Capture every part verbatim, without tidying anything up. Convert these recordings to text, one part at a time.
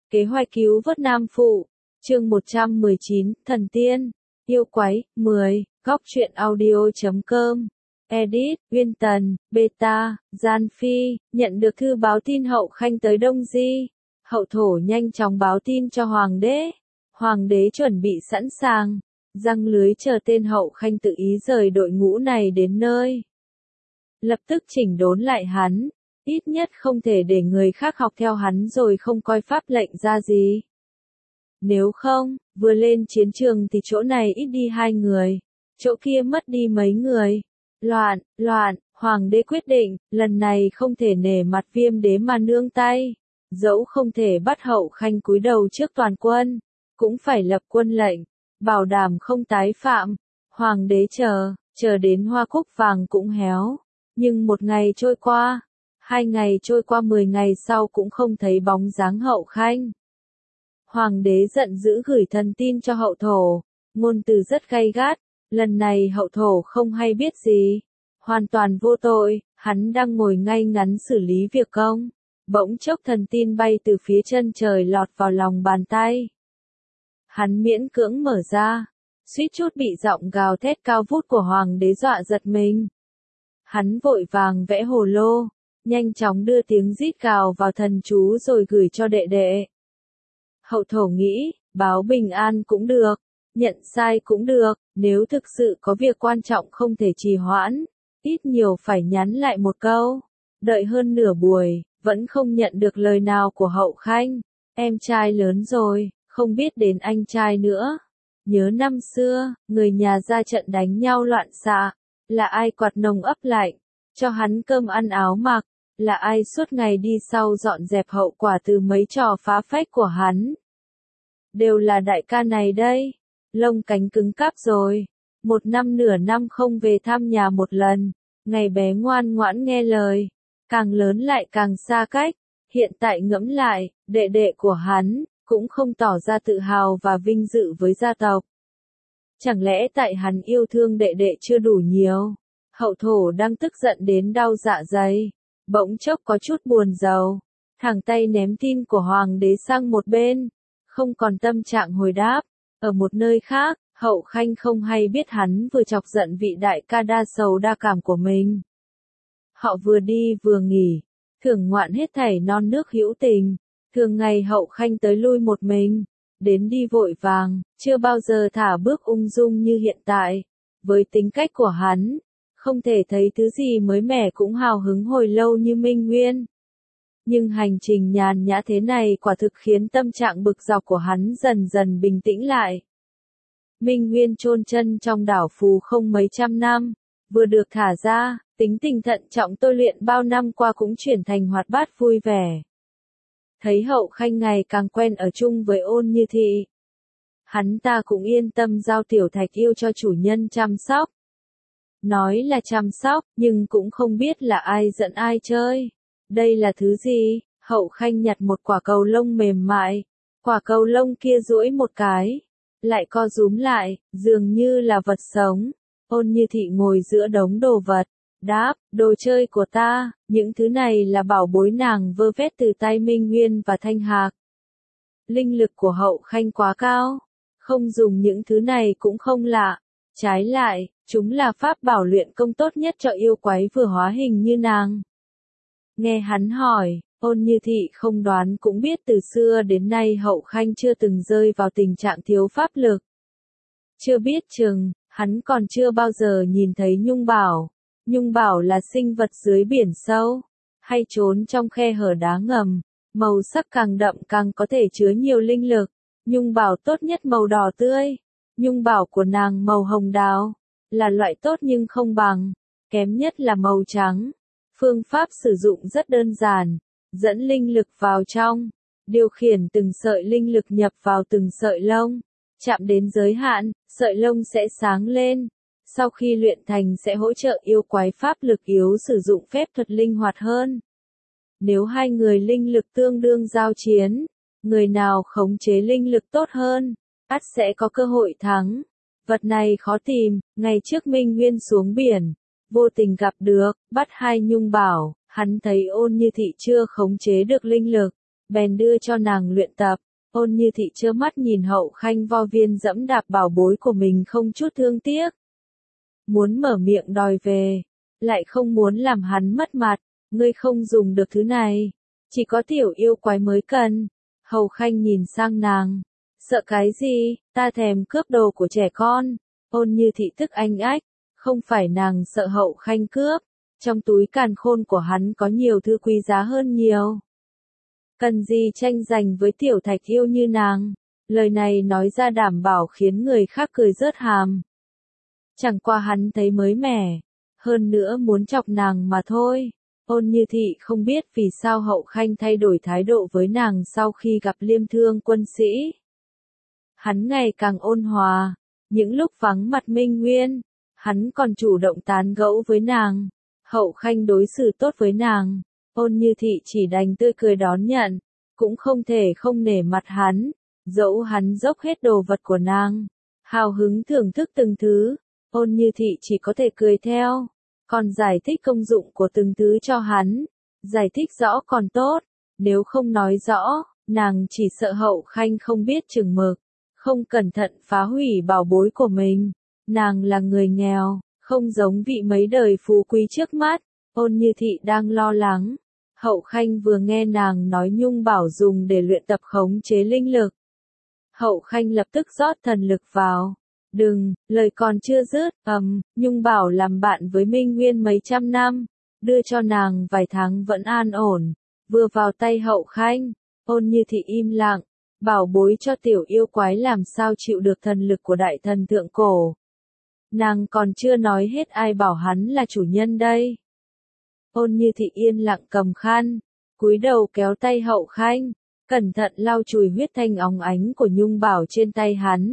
Kế hoạch cứu vớt Nam Phụ, chương một trăm mười chín, Thần Tiên, Yêu Quái, mười, góc truyện audio chấm com, edit, Uyên Tần, beta, Gian Phi, nhận được thư báo tin Hậu Khanh tới Đông Di. Hậu thổ nhanh chóng báo tin cho Hoàng đế. Hoàng đế chuẩn bị sẵn sàng, giăng lưới chờ tên Hậu Khanh tự ý rời đội ngũ này đến nơi. Lập tức chỉnh đốn lại hắn, ít nhất không thể để người khác học theo hắn rồi không coi pháp lệnh ra gì. Nếu không, vừa lên chiến trường thì chỗ này ít đi hai người, chỗ kia mất đi mấy người. Loạn, loạn, Hoàng đế quyết định, lần này không thể nể mặt Viêm đế mà nương tay. Dẫu không thể bắt Hậu Khanh cúi đầu trước toàn quân, cũng phải lập quân lệnh, bảo đảm không tái phạm. Hoàng đế chờ, chờ đến hoa cúc vàng cũng héo. Nhưng một ngày trôi qua, hai ngày trôi qua, mười ngày sau cũng không thấy bóng dáng Hậu Khanh. Hoàng đế giận dữ gửi thần tin cho Hậu thổ, ngôn từ rất gay gắt. Lần này Hậu thổ không hay biết gì, hoàn toàn vô tội, hắn đang ngồi ngay ngắn xử lý việc công. Bỗng chốc thần tin bay từ phía chân trời lọt vào lòng bàn tay. Hắn miễn cưỡng mở ra, suýt chút bị giọng gào thét cao vút của Hoàng đế dọa giật mình. Hắn vội vàng vẽ hồ lô, nhanh chóng đưa tiếng rít gào vào thần chú rồi gửi cho đệ đệ. Hậu thổ nghĩ, báo bình an cũng được, nhận sai cũng được, nếu thực sự có việc quan trọng không thể trì hoãn, ít nhiều phải nhắn lại một câu. Đợi hơn nửa buổi, vẫn không nhận được lời nào của Hậu Khanh. Em trai lớn rồi, không biết đến anh trai nữa. Nhớ năm xưa, người nhà ra trận đánh nhau loạn xạ, là ai quạt nồng ấp lạnh, cho hắn cơm ăn áo mặc, là ai suốt ngày đi sau dọn dẹp hậu quả từ mấy trò phá phách của hắn. Đều là đại ca này đây, lông cánh cứng cáp rồi, một năm nửa năm không về thăm nhà một lần, ngày bé ngoan ngoãn nghe lời, càng lớn lại càng xa cách, hiện tại ngẫm lại, đệ đệ của hắn, cũng không tỏ ra tự hào và vinh dự với gia tộc. Chẳng lẽ tại hắn yêu thương đệ đệ chưa đủ nhiều? Hậu thổ đang tức giận đến đau dạ dày, bỗng chốc có chút buồn rầu, thẳng tay ném tin của Hoàng đế sang một bên, không còn tâm trạng hồi đáp. Ở một nơi khác, Hậu Khanh không hay biết hắn vừa chọc giận vị đại ca đa sầu đa cảm của mình. Họ vừa đi vừa nghỉ, thưởng ngoạn hết thảy non nước hữu tình, thường ngày Hậu Khanh tới lui một mình, đến đi vội vàng, chưa bao giờ thả bước ung dung như hiện tại. Với tính cách của hắn, không thể thấy thứ gì mới mẻ cũng hào hứng hồi lâu như Minh Nguyên. Nhưng hành trình nhàn nhã thế này quả thực khiến tâm trạng bực dọc của hắn dần dần bình tĩnh lại. Minh Nguyên chôn chân trong đảo Phù không mấy trăm năm, vừa được thả ra, tính tình thận trọng tôi luyện bao năm qua cũng chuyển thành hoạt bát vui vẻ. Thấy Hậu Khanh ngày càng quen ở chung với Ôn Như Thị, hắn ta cũng yên tâm giao Tiểu Thạch Yêu cho chủ nhân chăm sóc. Nói là chăm sóc, nhưng cũng không biết là ai dẫn ai chơi. Đây là thứ gì? Hậu Khanh nhặt một quả cầu lông mềm mại, quả cầu lông kia duỗi một cái, lại co rúm lại, dường như là vật sống. Ôn Như Thị ngồi giữa đống đồ vật, đáp, đồ chơi của ta, những thứ này là bảo bối nàng vơ vét từ tay Minh Nguyên và Thanh Hạc. Linh lực của Hậu Khanh quá cao, không dùng những thứ này cũng không lạ, trái lại, chúng là pháp bảo luyện công tốt nhất cho yêu quái vừa hóa hình như nàng. Nghe hắn hỏi, Ôn Như Thị không đoán cũng biết từ xưa đến nay Hậu Khanh chưa từng rơi vào tình trạng thiếu pháp lực. Chưa biết chừng, hắn còn chưa bao giờ nhìn thấy Nhung Bảo. Nhung Bảo là sinh vật dưới biển sâu, hay trốn trong khe hở đá ngầm, màu sắc càng đậm càng có thể chứa nhiều linh lực. Nhung Bảo tốt nhất màu đỏ tươi, Nhung Bảo của nàng màu hồng đào, là loại tốt nhưng không bằng, kém nhất là màu trắng. Phương pháp sử dụng rất đơn giản, dẫn linh lực vào trong, điều khiển từng sợi linh lực nhập vào từng sợi lông, chạm đến giới hạn, sợi lông sẽ sáng lên. Sau khi luyện thành sẽ hỗ trợ yêu quái pháp lực yếu sử dụng phép thuật linh hoạt hơn. Nếu hai người linh lực tương đương giao chiến, người nào khống chế linh lực tốt hơn, ắt sẽ có cơ hội thắng. Vật này khó tìm, ngày trước Minh Nguyên xuống biển, vô tình gặp được, bắt hai Nhung Bảo, hắn thấy Ôn Như Thị chưa khống chế được linh lực, bèn đưa cho nàng luyện tập. Ôn Như Thị trơ mắt nhìn Hậu Khanh vo viên dẫm đạp bảo bối của mình không chút thương tiếc. Muốn mở miệng đòi về, lại không muốn làm hắn mất mặt, ngươi không dùng được thứ này, chỉ có tiểu yêu quái mới cần. Hậu Khanh nhìn sang nàng, sợ cái gì, ta thèm cướp đồ của trẻ con. Ôn Như Thị tức anh ách, không phải nàng sợ Hậu Khanh cướp, trong túi càn khôn của hắn có nhiều thứ quý giá hơn nhiều. Cần gì tranh giành với tiểu thạch yêu như nàng, lời này nói ra đảm bảo khiến người khác cười rớt hàm. Chẳng qua hắn thấy mới mẻ, hơn nữa muốn chọc nàng mà thôi. Ôn Như Thị không biết vì sao Hậu Khanh thay đổi thái độ với nàng sau khi gặp Liêm Thương quân sĩ. Hắn ngày càng ôn hòa, những lúc vắng mặt Minh Nguyên, hắn còn chủ động tán gẫu với nàng. Hậu Khanh đối xử tốt với nàng, Ôn Như Thị chỉ đành tươi cười đón nhận, cũng không thể không nể mặt hắn, dẫu hắn dốc hết đồ vật của nàng, hào hứng thưởng thức từng thứ. Ôn Như Thị chỉ có thể cười theo, còn giải thích công dụng của từng thứ cho hắn, giải thích rõ còn tốt, nếu không nói rõ, nàng chỉ sợ Hậu Khanh không biết chừng mực, không cẩn thận phá hủy bảo bối của mình. Nàng là người nghèo, không giống vị mấy đời phú quý trước mắt. Ôn Như Thị đang lo lắng. Hậu Khanh vừa nghe nàng nói Nhung Bảo dùng để luyện tập khống chế linh lực. Hậu Khanh lập tức rót thần lực vào. Đừng, lời còn chưa dứt, ầm, um, Nhung Bảo làm bạn với Minh Nguyên mấy trăm năm, đưa cho nàng vài tháng vẫn an ổn, vừa vào tay Hậu Khanh, Ôn Như Thị im lặng, bảo bối cho tiểu yêu quái làm sao chịu được thần lực của đại thần thượng cổ. Nàng còn chưa nói hết ai bảo hắn là chủ nhân đây. Ôn Như Thị yên lặng cầm khăn, cúi đầu kéo tay Hậu Khanh, cẩn thận lau chùi huyết thanh óng ánh của Nhung Bảo trên tay hắn.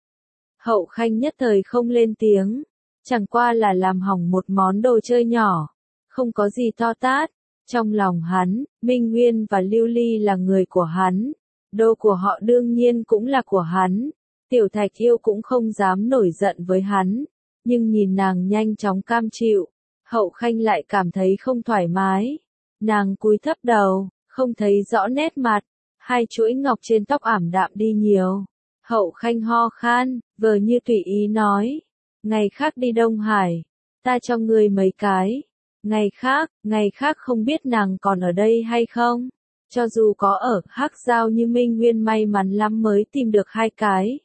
Hậu Khanh nhất thời không lên tiếng, chẳng qua là làm hỏng một món đồ chơi nhỏ, không có gì to tát. Trong lòng hắn, Minh Nguyên và Lưu Ly là người của hắn, đồ của họ đương nhiên cũng là của hắn. Tiểu Thạch Yêu cũng không dám nổi giận với hắn, nhưng nhìn nàng nhanh chóng cam chịu, Hậu Khanh lại cảm thấy không thoải mái. Nàng cúi thấp đầu, không thấy rõ nét mặt, hai chuỗi ngọc trên tóc ảm đạm đi nhiều. Hậu Khanh ho khan, vờ như tùy ý nói, ngày khác đi Đông Hải, ta cho ngươi mấy cái. Ngày khác, ngày khác không biết nàng còn ở đây hay không. Cho dù có ở Hắc Giao như Minh Nguyên may mắn lắm mới tìm được hai cái.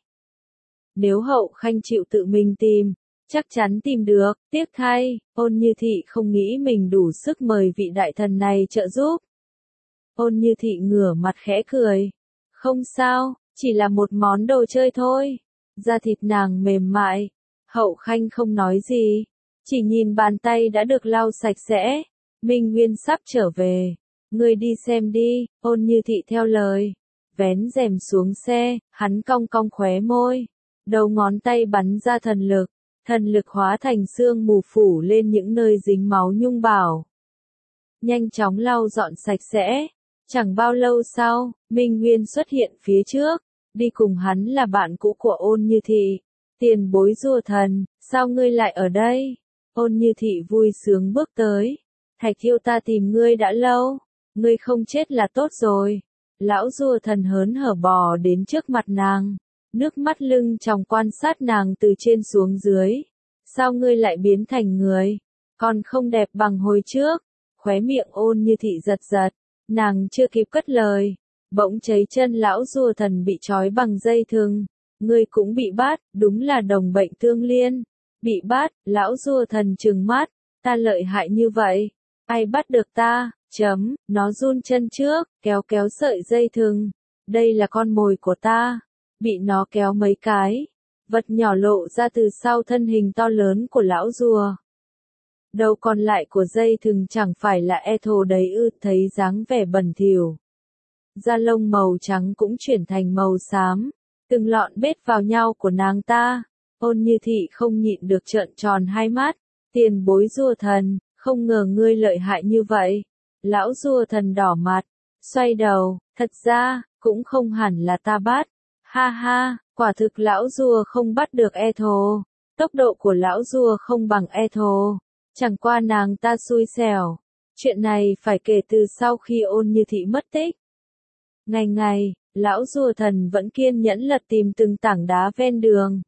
Nếu Hậu Khanh chịu tự mình tìm, chắc chắn tìm được. Tiếc thay, Ôn Như Thị không nghĩ mình đủ sức mời vị đại thần này trợ giúp. Ôn Như Thị ngửa mặt khẽ cười. Không sao, chỉ là một món đồ chơi thôi. Da thịt nàng mềm mại. Hậu Khanh không nói gì, chỉ nhìn bàn tay đã được lau sạch sẽ. Minh Nguyên sắp trở về, ngươi đi xem đi. Ôn Như Thị theo lời, vén rèm xuống xe, hắn cong cong khóe môi, đầu ngón tay bắn ra thần lực, thần lực hóa thành sương mù phủ lên những nơi dính máu Nhung Bảo. Nhanh chóng lau dọn sạch sẽ. Chẳng bao lâu sau, Minh Nguyên xuất hiện phía trước, đi cùng hắn là bạn cũ của Ôn Như Thị. Tiền bối rùa thần, sao ngươi lại ở đây? Ôn Như Thị vui sướng bước tới. Thạch Yêu ta tìm ngươi đã lâu, ngươi không chết là tốt rồi. Lão rùa thần hớn hở bò đến trước mặt nàng, nước mắt lưng tròng quan sát nàng từ trên xuống dưới. Sao ngươi lại biến thành người? Còn không đẹp bằng hồi trước. Khóe miệng Ôn Như Thị giật giật, nàng chưa kịp cất lời, bỗng thấy chân lão rùa thần bị trói bằng dây thừng. Ngươi cũng bị bắt, đúng là đồng bệnh tương liên. Bị bắt, lão rùa thần trừng mắt, ta lợi hại như vậy, ai bắt được ta? Chấm, nó run chân trước, kéo kéo sợi dây thừng. Đây là con mồi của ta. Bị nó kéo mấy cái, vật nhỏ lộ ra từ sau thân hình to lớn của lão rùa. Đầu còn lại của dây thừng chẳng phải là e thồ đấy ư, thấy dáng vẻ bẩn thỉu. Da lông màu trắng cũng chuyển thành màu xám, từng lọn bết vào nhau của nàng ta. Ôn Như Thị không nhịn được trợn tròn hai mắt. Tiền bối rùa thần, không ngờ ngươi lợi hại như vậy. Lão rùa thần đỏ mặt, xoay đầu, thật ra, cũng không hẳn là ta bắt. Ha ha, quả thực lão rùa không bắt được e thồ. Tốc độ của lão rùa không bằng e thồ. Chẳng qua nàng ta xui xẻo. Chuyện này phải kể từ sau khi Ôn Như Thị mất tích. Ngày ngày, lão rùa thần vẫn kiên nhẫn lật tìm từng tảng đá ven đường.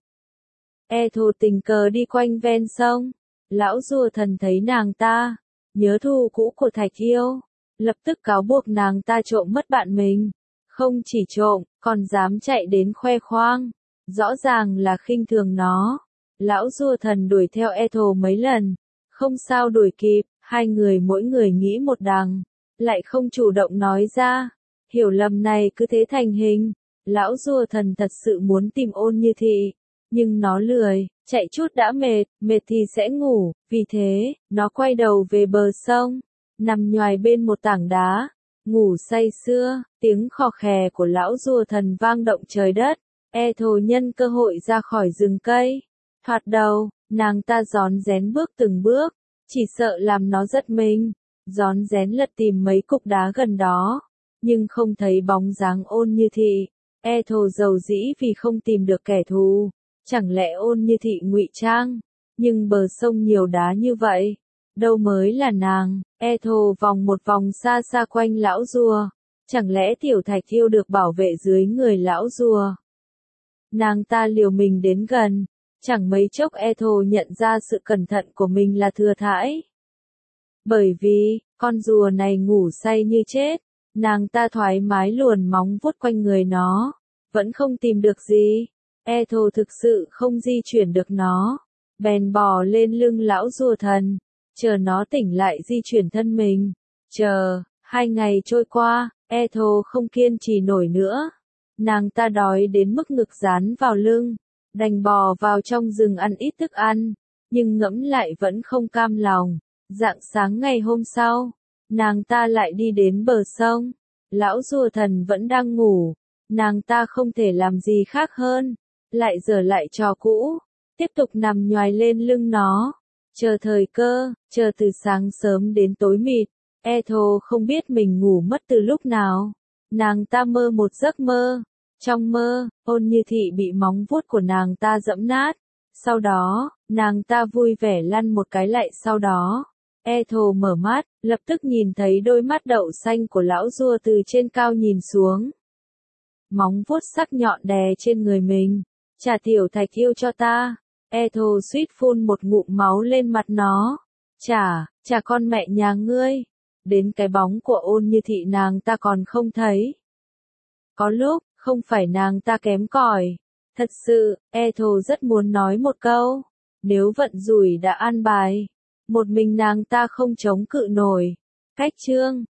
E thồ tình cờ đi quanh ven sông. Lão rùa thần thấy nàng ta, nhớ thù cũ của Thạch Yêu, lập tức cáo buộc nàng ta trộm mất bạn mình. Không chỉ trộm, còn dám chạy đến khoe khoang. Rõ ràng là khinh thường nó. Lão rùa thần đuổi theo E thồ mấy lần. Không sao đuổi kịp, hai người mỗi người nghĩ một đằng. Lại không chủ động nói ra. Hiểu lầm này cứ thế thành hình. Lão rùa thần thật sự muốn tìm Ôn Như Thị. Nhưng nó lười, chạy chút đã mệt, mệt thì sẽ ngủ. Vì thế, nó quay đầu về bờ sông. Nằm nhoài bên một tảng đá. Ngủ say sưa, tiếng khò khè của lão rùa thần vang động trời đất. E thồ nhân cơ hội ra khỏi rừng cây. Thoạt đầu, nàng ta rón rén bước từng bước. Chỉ sợ làm nó giật mình. Rón rén lật tìm mấy cục đá gần đó. Nhưng không thấy bóng dáng Ôn Như Thị. E thồ dầu dĩ vì không tìm được kẻ thù. Chẳng lẽ Ôn Như Thị ngụy trang? Nhưng bờ sông nhiều đá như vậy. Đâu mới là nàng? E thồ vòng một vòng xa xa quanh lão rùa. Chẳng lẽ tiểu Thạch Yêu được bảo vệ dưới người lão rùa? Nàng ta liều mình đến gần. Chẳng mấy chốc E thồ nhận ra sự cẩn thận của mình là thừa thãi. Bởi vì, con rùa này ngủ say như chết. Nàng ta thoải mái luồn móng vuốt quanh người nó. Vẫn không tìm được gì. E thồ thực sự không di chuyển được nó. Bèn bò lên lưng lão rùa thần. Chờ nó tỉnh lại di chuyển thân mình. Chờ, hai ngày trôi qua, E thồ không kiên trì nổi nữa. Nàng ta đói đến mức ngực dán vào lưng. Đành bò vào trong rừng ăn ít thức ăn. Nhưng ngẫm lại vẫn không cam lòng. Rạng sáng ngày hôm sau, nàng ta lại đi đến bờ sông. Lão rùa thần vẫn đang ngủ. Nàng ta không thể làm gì khác hơn. Lại giở lại trò cũ. Tiếp tục nằm nhoài lên lưng nó. Chờ thời cơ, chờ từ sáng sớm đến tối mịt. E thồ không biết mình ngủ mất từ lúc nào. Nàng ta mơ một giấc mơ. Trong mơ, Ôn Như Thị bị móng vuốt của nàng ta giẫm nát. Sau đó, nàng ta vui vẻ lăn một cái lại sau đó. E thồ mở mắt, lập tức nhìn thấy đôi mắt đậu xanh của lão rùa từ trên cao nhìn xuống. Móng vuốt sắc nhọn đè trên người mình. Trả tiểu Thạch Yêu cho ta. E thồ suýt phun một ngụm máu lên mặt nó. Trả, trả con mẹ nhà ngươi. Đến cái bóng của Ôn Như Thị nàng ta còn không thấy. Có lúc, không phải nàng ta kém cỏi. Thật sự, E thồ rất muốn nói một câu. Nếu vận rủi đã an bài. Một mình nàng ta không chống cự nổi. Cách chương